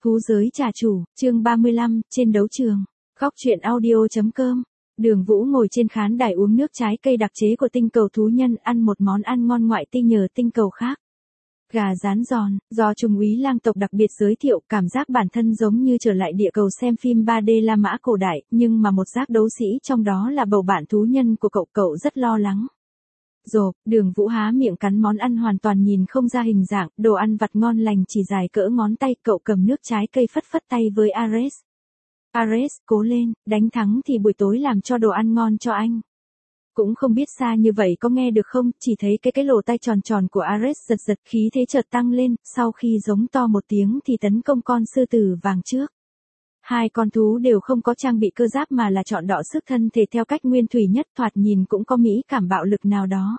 Thú giới trà chủ, chương 35, trên đấu trường. Góc truyện audio.com. Đường Vũ ngồi trên khán đài uống nước trái cây đặc chế của tinh cầu thú nhân, ăn một món ăn ngon ngoại tinh nhờ tinh cầu khác. Gà rán giòn, do Trung úy Lang tộc đặc biệt giới thiệu, cảm giác bản thân giống như trở lại địa cầu xem phim 3D La Mã cổ đại, nhưng mà một giác đấu sĩ trong đó là bầu bạn thú nhân của cậu rất lo lắng. Rộp, Đường Vũ há miệng cắn món ăn hoàn toàn nhìn không ra hình dạng, đồ ăn vặt ngon lành chỉ dài cỡ ngón tay, cậu cầm nước trái cây phất phất tay với Ares. Ares, cố lên, đánh thắng thì buổi tối làm cho đồ ăn ngon cho anh. Cũng không biết xa như vậy có nghe được không, chỉ thấy cái lỗ tay tròn tròn của Ares giật khí thế chợt tăng lên, sau khi giống to một tiếng thì tấn công con sư tử vàng trước. Hai con thú đều không có trang bị cơ giáp mà là chọn đọ sức thân thể theo cách nguyên thủy nhất, thoạt nhìn cũng có mỹ cảm bạo lực nào đó.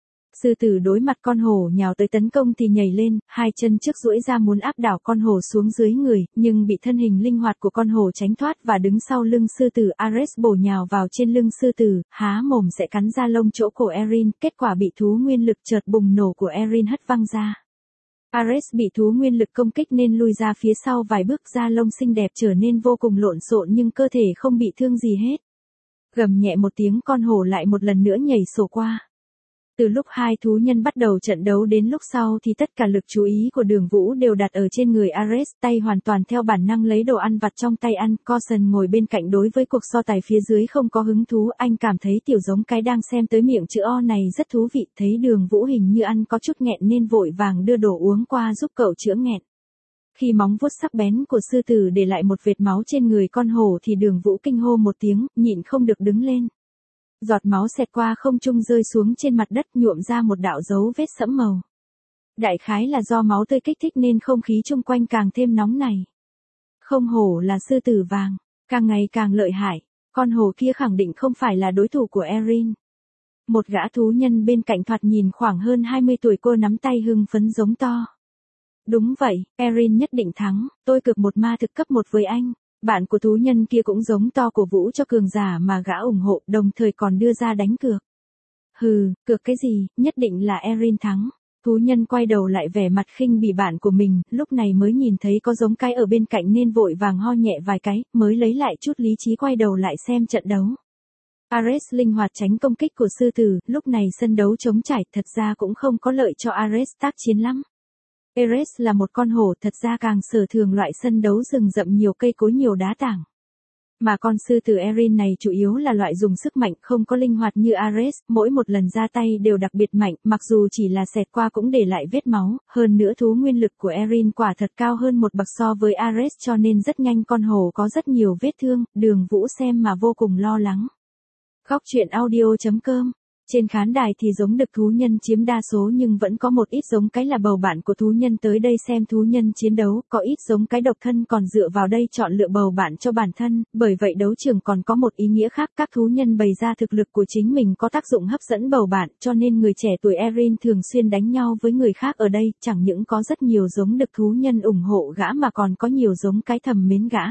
Sư tử đối mặt con hổ nhào tới tấn công thì nhảy lên, hai chân trước duỗi ra muốn áp đảo con hổ xuống dưới người, nhưng bị thân hình linh hoạt của con hổ tránh thoát và đứng sau lưng sư tử. Ares bổ nhào vào trên lưng sư tử, há mồm sẽ cắn ra lông chỗ cổ Erin, kết quả bị thú nguyên lực chợt bùng nổ của Erin hất văng ra. Ares bị thú nguyên lực công kích nên lùi ra phía sau vài bước, da lông xinh đẹp trở nên vô cùng lộn xộn nhưng cơ thể không bị thương gì hết. Gầm nhẹ một tiếng, con hổ lại một lần nữa nhảy sổ qua. Từ lúc hai thú nhân bắt đầu trận đấu đến lúc sau thì tất cả lực chú ý của Đường Vũ đều đặt ở trên người Ares, tay hoàn toàn theo bản năng lấy đồ ăn vặt trong tay ăn. Coulson ngồi bên cạnh đối với cuộc so tài phía dưới không có hứng thú, anh cảm thấy tiểu giống cái đang xem tới miệng chữ O này rất thú vị, thấy Đường Vũ hình như ăn có chút nghẹn nên vội vàng đưa đồ uống qua giúp cậu chữa nghẹn. Khi móng vuốt sắc bén của sư tử để lại một vệt máu trên người con hổ thì Đường Vũ kinh hô một tiếng, nhịn không được đứng lên. Giọt máu xẹt qua không trung rơi xuống trên mặt đất, nhuộm ra một đạo dấu vết sẫm màu. Đại khái là do máu tươi kích thích nên không khí chung quanh càng thêm nóng này. Không hổ là sư tử vàng, càng ngày càng lợi hại, con hổ kia khẳng định không phải là đối thủ của Erin. Một gã thú nhân bên cạnh thoạt nhìn khoảng hơn 20 tuổi cô nắm tay hưng phấn giống to. Đúng vậy, Erin nhất định thắng, tôi cược một ma thực cấp 1 với anh. Bạn của thú nhân kia cũng giống to cổ vũ cho cường giả mà gã ủng hộ, đồng thời còn đưa ra đánh cược. Hừ, cược cái gì, nhất định là Erin thắng. Thú nhân quay đầu lại vẻ mặt khinh bỉ bạn của mình, lúc này mới nhìn thấy có giống cái ở bên cạnh nên vội vàng ho nhẹ vài cái, mới lấy lại chút lý trí quay đầu lại xem trận đấu. Ares linh hoạt tránh công kích của sư tử, lúc này sân đấu trống trải, thật ra cũng không có lợi cho Ares tác chiến lắm. Ares là một con hổ, thật ra càng sở trường loại sân đấu rừng rậm nhiều cây cối nhiều đá tảng. Mà con sư tử Erin này chủ yếu là loại dùng sức mạnh, không có linh hoạt như Ares, mỗi một lần ra tay đều đặc biệt mạnh, mặc dù chỉ là xẹt qua cũng để lại vết máu, hơn nữa thú nguyên lực của Erin quả thật cao hơn một bậc so với Ares cho nên rất nhanh con hổ có rất nhiều vết thương, Đường Vũ xem mà vô cùng lo lắng. Góc truyện audio.com. Trên khán đài thì giống đực thú nhân chiếm đa số nhưng vẫn có một ít giống cái là bầu bạn của thú nhân tới đây xem thú nhân chiến đấu, có ít giống cái độc thân còn dựa vào đây chọn lựa bầu bạn cho bản thân, bởi vậy đấu trường còn có một ý nghĩa khác, các thú nhân bày ra thực lực của chính mình có tác dụng hấp dẫn bầu bạn, cho nên người trẻ tuổi Erin thường xuyên đánh nhau với người khác ở đây, chẳng những có rất nhiều giống đực thú nhân ủng hộ gã mà còn có nhiều giống cái thầm mến gã.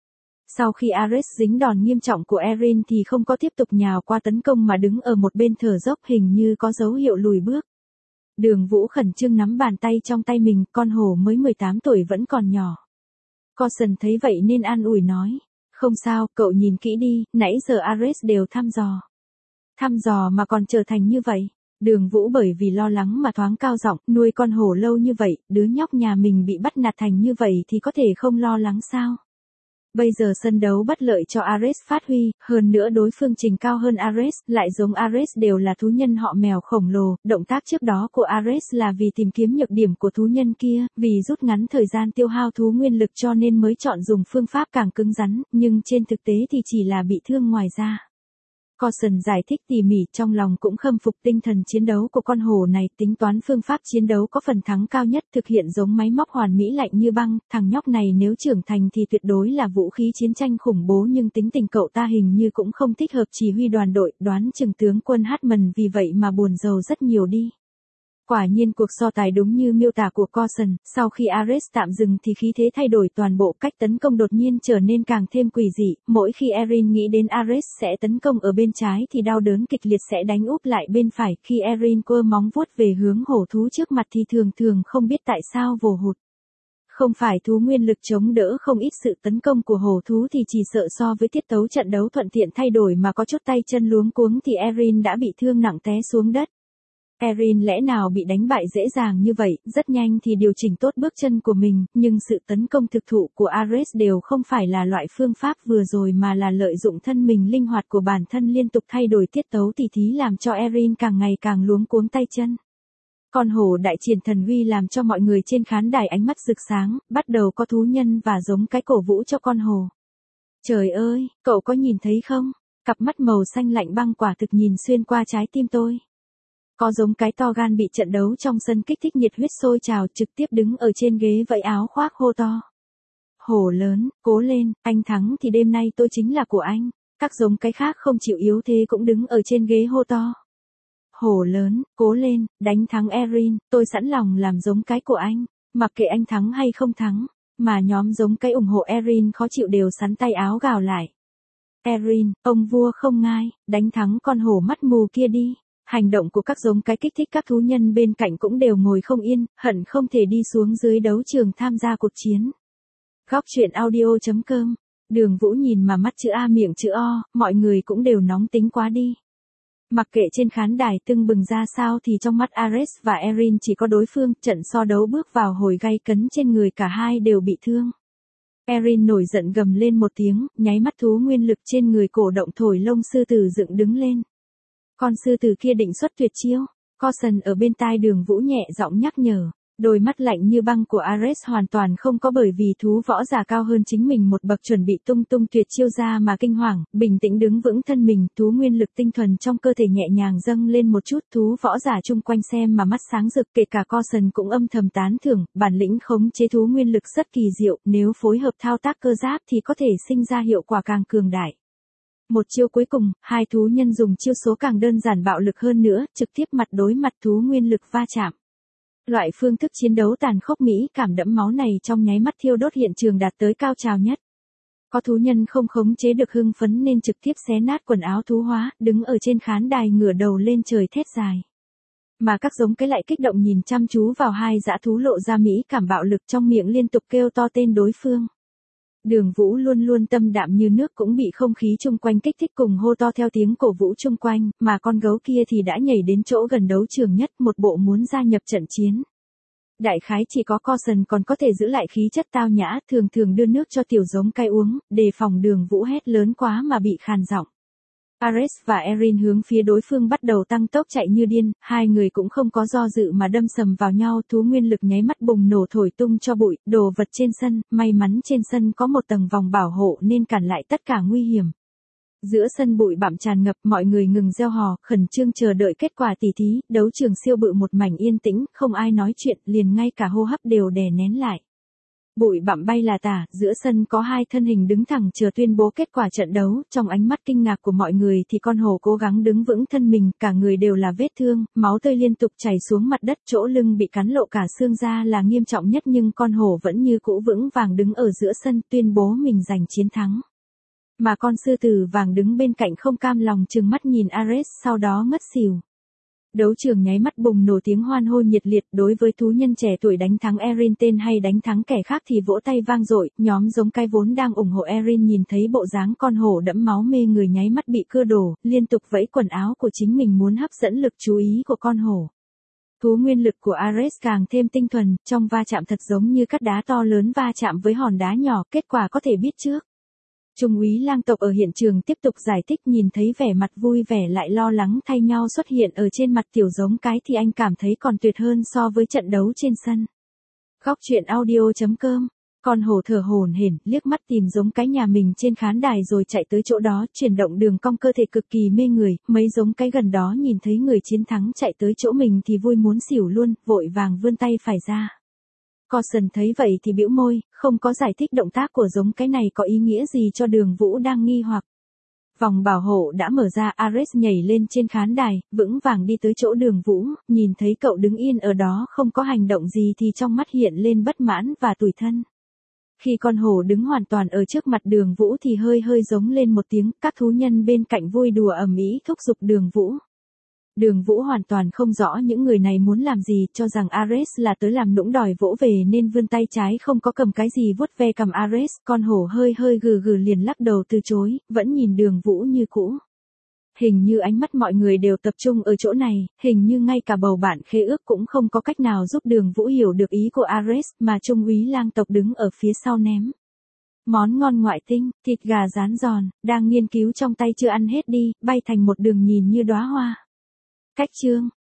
Sau khi Ares dính đòn nghiêm trọng của Erin thì không có tiếp tục nhào qua tấn công mà đứng ở một bên thở dốc, hình như có dấu hiệu lùi bước. Đường Vũ khẩn trương nắm bàn tay trong tay mình, con hổ mới 18 tuổi vẫn còn nhỏ. Coulson thấy vậy nên an ủi nói, không sao, cậu nhìn kỹ đi, nãy giờ Ares đều thăm dò. Thăm dò mà còn trở thành như vậy. Đường Vũ bởi vì lo lắng mà thoáng cao giọng, nuôi con hổ lâu như vậy, đứa nhóc nhà mình bị bắt nạt thành như vậy thì có thể không lo lắng sao? Bây giờ sân đấu bất lợi cho Ares phát huy, hơn nữa đối phương trình cao hơn Ares, lại giống Ares đều là thú nhân họ mèo khổng lồ, động tác trước đó của Ares là vì tìm kiếm nhược điểm của thú nhân kia, vì rút ngắn thời gian tiêu hao thú nguyên lực cho nên mới chọn dùng phương pháp càng cứng rắn, nhưng trên thực tế thì chỉ là bị thương ngoài da. Coulson giải thích tỉ mỉ, trong lòng cũng khâm phục tinh thần chiến đấu của con hổ này, tính toán phương pháp chiến đấu có phần thắng cao nhất, thực hiện giống máy móc hoàn mỹ lạnh như băng, thằng nhóc này nếu trưởng thành thì tuyệt đối là vũ khí chiến tranh khủng bố nhưng tính tình cậu ta hình như cũng không thích hợp chỉ huy đoàn đội, đoán chừng tướng quân Hartman vì vậy mà buồn rầu rất nhiều đi. Quả nhiên cuộc so tài đúng như miêu tả của Coulson, sau khi Ares tạm dừng thì khí thế thay đổi toàn bộ, cách tấn công đột nhiên trở nên càng thêm quỷ dị, mỗi khi Erin nghĩ đến Ares sẽ tấn công ở bên trái thì đau đớn kịch liệt sẽ đánh úp lại bên phải, khi Erin quơ móng vuốt về hướng hổ thú trước mặt thì thường không biết tại sao vồ hụt. Không phải thú nguyên lực chống đỡ không ít sự tấn công của hổ thú thì chỉ sợ so với tiết tấu trận đấu thuận tiện thay đổi mà có chút tay chân luống cuống thì Erin đã bị thương nặng té xuống đất. Erin lẽ nào bị đánh bại dễ dàng như vậy, rất nhanh thì điều chỉnh tốt bước chân của mình, nhưng sự tấn công thực thụ của Ares đều không phải là loại phương pháp vừa rồi mà là lợi dụng thân mình linh hoạt của bản thân liên tục thay đổi tiết tấu tỉ thí làm cho Erin càng ngày càng luống cuống tay chân. Con hổ đại triển thần uy làm cho mọi người trên khán đài ánh mắt rực sáng, bắt đầu có thú nhân và giống cái cổ vũ cho con hổ. Trời ơi, cậu có nhìn thấy không? Cặp mắt màu xanh lạnh băng quả thực nhìn xuyên qua trái tim tôi. Có giống cái to gan bị trận đấu trong sân kích thích nhiệt huyết sôi trào trực tiếp đứng ở trên ghế vẫy áo khoác hô to. Hổ lớn, cố lên, anh thắng thì đêm nay tôi chính là của anh. Các giống cái khác không chịu yếu thế cũng đứng ở trên ghế hô to. Hổ lớn, cố lên, đánh thắng Erin, tôi sẵn lòng làm giống cái của anh, mặc kệ anh thắng hay không thắng, mà nhóm giống cái ủng hộ Erin khó chịu đều sắn tay áo gào lại. Erin, ông vua không ngai, đánh thắng con hổ mắt mù kia đi. Hành động của các giống cái kích thích các thú nhân bên cạnh cũng đều ngồi không yên, hận không thể đi xuống dưới đấu trường tham gia cuộc chiến. Góc truyện audio.com, Đường Vũ nhìn mà mắt chữ A miệng chữ O, mọi người cũng đều nóng tính quá đi. Mặc kệ trên khán đài tưng bừng ra sao thì trong mắt Ares và Erin chỉ có đối phương, trận so đấu bước vào hồi gay cấn trên người cả hai đều bị thương. Erin nổi giận gầm lên một tiếng, nháy mắt thú nguyên lực trên người cổ động thổi lông sư tử dựng đứng lên. Con sư tử kia định xuất tuyệt chiêu. Caution ở bên tai Đường Vũ nhẹ giọng nhắc nhở. Đôi mắt lạnh như băng của Ares hoàn toàn không có bởi vì thú võ giả cao hơn chính mình một bậc chuẩn bị tung tuyệt chiêu ra mà kinh hoàng, bình tĩnh đứng vững thân mình, thú nguyên lực tinh thuần trong cơ thể nhẹ nhàng dâng lên một chút, thú võ giả chung quanh xem mà mắt sáng rực, kể cả Caution cũng âm thầm tán thưởng, bản lĩnh khống chế thú nguyên lực rất kỳ diệu, nếu phối hợp thao tác cơ giáp thì có thể sinh ra hiệu quả càng cường đại. Một chiêu cuối cùng, hai thú nhân dùng chiêu số càng đơn giản bạo lực hơn nữa, trực tiếp mặt đối mặt thú nguyên lực va chạm. Loại phương thức chiến đấu tàn khốc mỹ cảm đẫm máu này trong nháy mắt thiêu đốt hiện trường đạt tới cao trào nhất. Có thú nhân không khống chế được hưng phấn nên trực tiếp xé nát quần áo thú hóa, đứng ở trên khán đài ngửa đầu lên trời thét dài. Mà các giống cái lại kích động nhìn chăm chú vào hai dã thú lộ ra mỹ cảm bạo lực trong miệng liên tục kêu to tên đối phương. Đường Vũ luôn luôn tâm đạm như nước cũng bị không khí chung quanh kích thích cùng hô to theo tiếng cổ vũ chung quanh, mà con gấu kia thì đã nhảy đến chỗ gần đấu trường nhất, một bộ muốn gia nhập trận chiến. Đại khái chỉ có Caution còn có thể giữ lại khí chất tao nhã, thường đưa nước cho tiểu giống cái uống, đề phòng Đường Vũ hét lớn quá mà bị khàn giọng. Ares và Erin hướng phía đối phương bắt đầu tăng tốc chạy như điên, hai người cũng không có do dự mà đâm sầm vào nhau, thú nguyên lực nháy mắt bùng nổ thổi tung cho bụi, đồ vật trên sân, may mắn trên sân có một tầng vòng bảo hộ nên cản lại tất cả nguy hiểm. Giữa sân bụi bặm tràn ngập, mọi người ngừng reo hò, khẩn trương chờ đợi kết quả tỉ thí, đấu trường siêu bự một mảnh yên tĩnh, không ai nói chuyện, liền ngay cả hô hấp đều đè nén lại. Bụi bặm bay là tả, giữa sân có hai thân hình đứng thẳng chờ tuyên bố kết quả trận đấu, trong ánh mắt kinh ngạc của mọi người thì con hổ cố gắng đứng vững thân mình, cả người đều là vết thương, máu tươi liên tục chảy xuống mặt đất, chỗ lưng bị cắn lộ cả xương ra là nghiêm trọng nhất nhưng con hổ vẫn như cũ vững vàng đứng ở giữa sân tuyên bố mình giành chiến thắng. Mà con sư tử vàng đứng bên cạnh không cam lòng trừng mắt nhìn Ares sau đó ngất xỉu. Đấu trường nháy mắt bùng nổ tiếng hoan hô nhiệt liệt, đối với thú nhân trẻ tuổi đánh thắng Erin tên hay đánh thắng kẻ khác thì vỗ tay vang dội, nhóm giống cái vốn đang ủng hộ Erin nhìn thấy bộ dáng con hổ đẫm máu mê người nháy mắt bị cưa đổ, liên tục vẫy quần áo của chính mình muốn hấp dẫn lực chú ý của con hổ. Thú nguyên lực của Ares càng thêm tinh thuần, trong va chạm thật giống như cắt đá to lớn va chạm với hòn đá nhỏ, kết quả có thể biết trước. Trung úy lang tộc ở hiện trường tiếp tục giải thích, nhìn thấy vẻ mặt vui vẻ lại lo lắng thay nhau xuất hiện ở trên mặt tiểu giống cái thì anh cảm thấy còn tuyệt hơn so với trận đấu trên sân. Góc truyện audio.com, con hổ thở hổn hển, liếc mắt tìm giống cái nhà mình trên khán đài rồi chạy tới chỗ đó, chuyển động đường cong cơ thể cực kỳ mê người, mấy giống cái gần đó nhìn thấy người chiến thắng chạy tới chỗ mình thì vui muốn xỉu luôn, vội vàng vươn tay phải ra. Caution thấy vậy thì bĩu môi, không có giải thích động tác của giống cái này có ý nghĩa gì cho Đường Vũ đang nghi hoặc. Vòng bảo hộ đã mở ra, Ares nhảy lên trên khán đài, vững vàng đi tới chỗ Đường Vũ, nhìn thấy cậu đứng yên ở đó không có hành động gì thì trong mắt hiện lên bất mãn và tủi thân. Khi con hổ đứng hoàn toàn ở trước mặt Đường Vũ thì hơi giống lên một tiếng, các thú nhân bên cạnh vui đùa ầm ĩ thúc giục Đường Vũ. Đường Vũ hoàn toàn không rõ những người này muốn làm gì, cho rằng Ares là tới làm nũng đòi vỗ về nên vươn tay trái không có cầm cái gì vuốt ve cầm Ares, con hổ hơi hơi gừ gừ liền lắc đầu từ chối, vẫn nhìn Đường Vũ như cũ. Hình như ánh mắt mọi người đều tập trung ở chỗ này, hình như ngay cả bầu bạn khế ước cũng không có cách nào giúp Đường Vũ hiểu được ý của Ares, mà Trung úy lang tộc đứng ở phía sau ném món ngon ngoại tinh, thịt gà rán giòn, đang nghiên cứu trong tay chưa ăn hết đi, bay thành một đường nhìn như đóa hoa. Cách chương